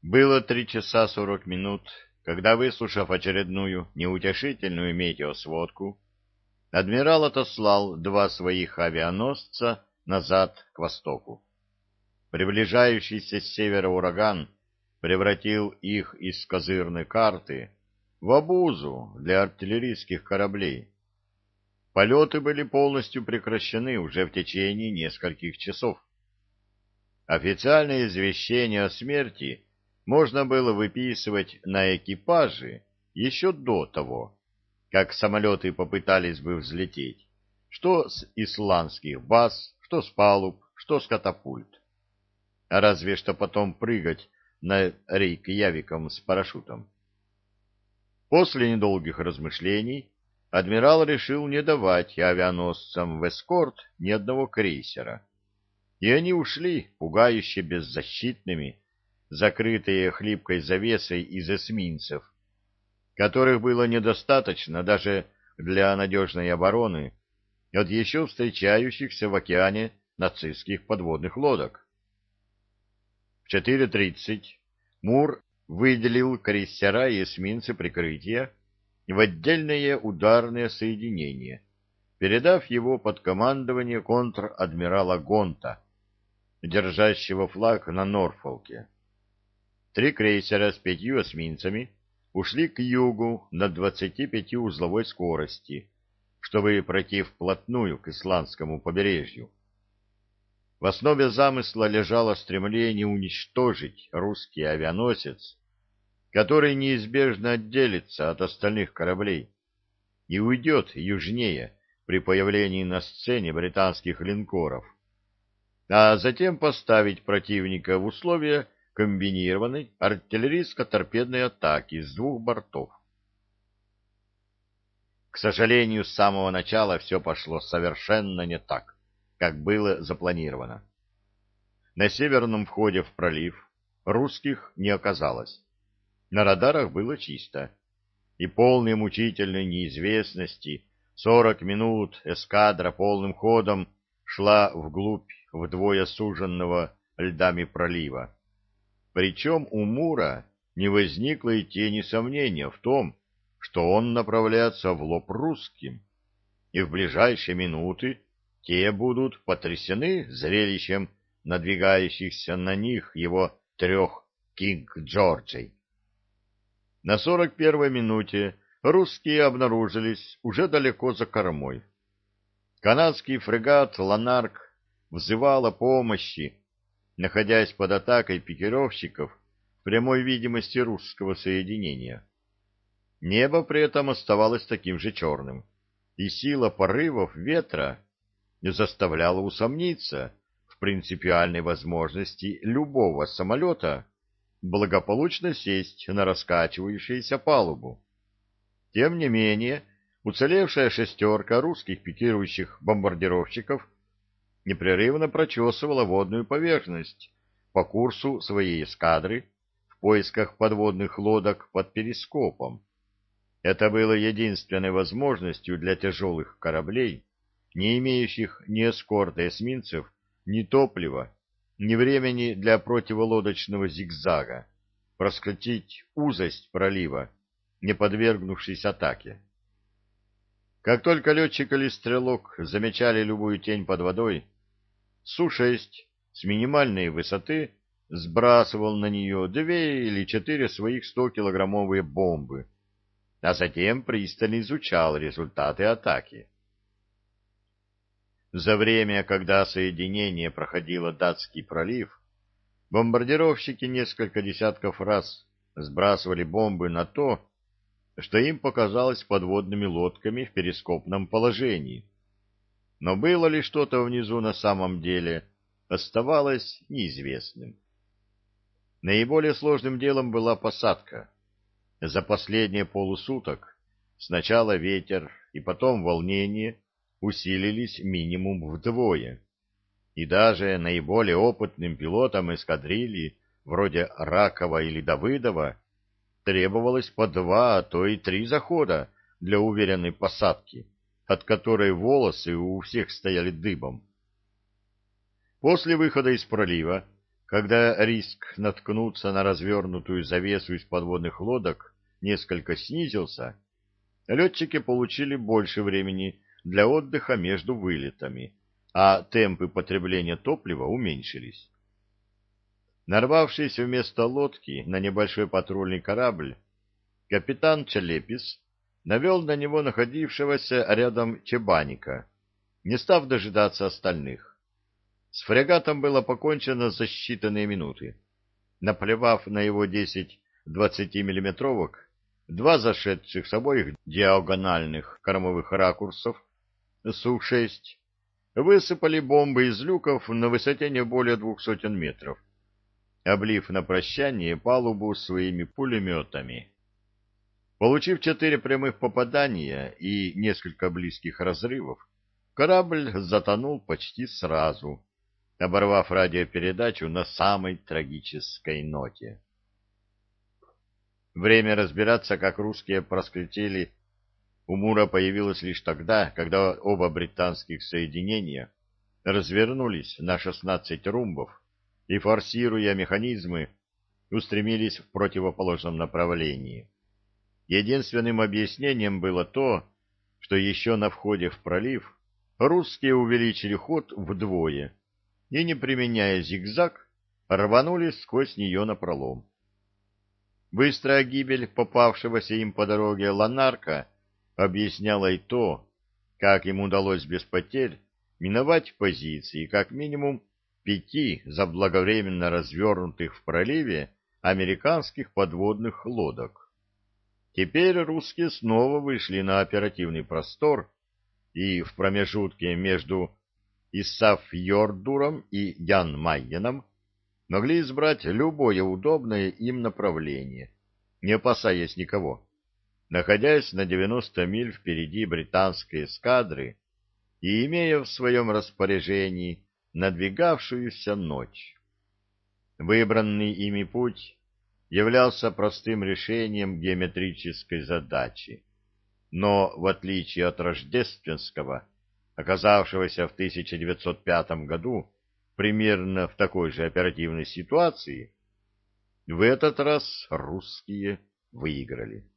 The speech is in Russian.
Было 3 часа 40 минут, когда, выслушав очередную неутешительную метеосводку, адмирал отослал два своих авианосца назад к востоку. Приближающийся с севера ураган превратил их из козырной карты в обузу для артиллерийских кораблей. Полеты были полностью прекращены уже в течение нескольких часов. Официальное извещение о смерти можно было выписывать на экипажи еще до того, как самолеты попытались бы взлететь, что с исландских баз, что с палуб, что с катапульт. А разве что потом прыгать на Рейкьявиком с парашютом. После недолгих размышлений адмирал решил не давать авианосцам в эскорт ни одного крейсера, и они ушли пугающе беззащитными, закрытые хлипкой завесой из эсминцев, которых было недостаточно даже для надежной обороны от еще встречающихся в океане нацистских подводных лодок. В 4:30 Мур выделил крейсера и эсминцы прикрытия в отдельное ударное соединение, передав его под командование контр-адмирала Гонта, держащего флаг на Норфолке. 3 крейсера с 5 эсминцами ушли к югу на 25-узловой скорости, чтобы пройти вплотную к исландскому побережью. В основе замысла лежало стремление уничтожить русский авианосец, который неизбежно отделится от остальных кораблей и уйдет южнее при появлении на сцене британских линкоров, а затем поставить противника в условия комбинированной артиллерийско-торпедной атаки с двух бортов. К сожалению, с самого начала все пошло совершенно не так, как было запланировано. На северном входе в пролив русских не оказалось. На радарах было чисто, и полной мучительной неизвестности 40 минут эскадра полным ходом шла вглубь вдвое суженного льдами пролива. Причем у Мура не возникло и тени сомнения в том, что он направляется в лоб русским, и в ближайшие минуты те будут потрясены зрелищем надвигающихся на них его 3 Кинг-Джорджей. На 41-й минуте русские обнаружились уже далеко за кормой. Канадский фрегат «Ланарк» взывал о помощи, находясь под атакой пикировщиков в прямой видимости русского соединения. Небо при этом оставалось таким же черным, и сила порывов ветра заставляла усомниться в принципиальной возможности любого самолета благополучно сесть на раскачивающуюся палубу. Тем не менее, уцелевшая шестерка русских пикирующих бомбардировщиков непрерывно прочесывала водную поверхность по курсу своей эскадры в поисках подводных лодок под перископом. Это было единственной возможностью для тяжелых кораблей, не имеющих ни эскорта эсминцев, ни топлива, ни времени для противолодочного зигзага, проскочить узость пролива, не подвергнувшись атаке. Как только летчик или стрелок замечали любую тень под водой, Су-6 с минимальной высоты сбрасывал на нее 2 или 4 своих 100-килограммовые бомбы, а затем пристально изучал результаты атаки. За время, когда соединение проходило Датский пролив, бомбардировщики несколько десятков раз сбрасывали бомбы на то, что им показалось подводными лодками в перископном положении. Но было ли что-то внизу на самом деле, оставалось неизвестным. Наиболее сложным делом была посадка. За последние полусуток сначала ветер и потом волнение усилились минимум вдвое, и даже наиболее опытным пилотам эскадрильи, вроде Ракова или Давыдова, требовалось по 2, а то и 3 захода для уверенной посадки, от которой волосы у всех стояли дыбом. После выхода из пролива Когда риск наткнуться на развернутую завесу из подводных лодок несколько снизился, летчики получили больше времени для отдыха между вылетами, а темпы потребления топлива уменьшились. Нарвавшись вместо лодки на небольшой патрульный корабль, капитан Чалепис навел на него находившегося рядом Чебаника, не став дожидаться остальных. С фрегатом было покончено за считанные минуты. Наплевав на его 10 20-миллиметровок, два зашедших с обоих диагональных кормовых ракурсов Су-6 высыпали бомбы из люков на высоте не более 200 метров, облив на прощание палубу своими пулеметами. Получив 4 прямых попадания и несколько близких разрывов, корабль затонул почти сразу, оборвав радиопередачу на самой трагической ноте. Время разбираться, как русские проскочили, у Мура появилось лишь тогда, когда оба британских соединения развернулись на 16 румбов и, форсируя механизмы, устремились в противоположном направлении. Единственным объяснением было то, что еще на входе в пролив русские увеличили ход вдвое и, не применяя зигзаг, рванулись сквозь нее напролом. Быстрая гибель попавшегося им по дороге Ланарка объясняла и то, как им удалось без потерь миновать позиции как минимум 5 заблаговременно развернутых в проливе американских подводных лодок. Теперь русские снова вышли на оперативный простор и в промежутке между Исафьордуром и Jan-Майеном могли избрать любое удобное им направление, не опасаясь никого, находясь на 90 миль впереди британской эскадры и имея в своем распоряжении надвигавшуюся ночь. Выбранный ими путь являлся простым решением геометрической задачи, но, в отличие от рождественского, оказавшегося в 1905 году примерно в такой же оперативной ситуации, в этот раз русские выиграли.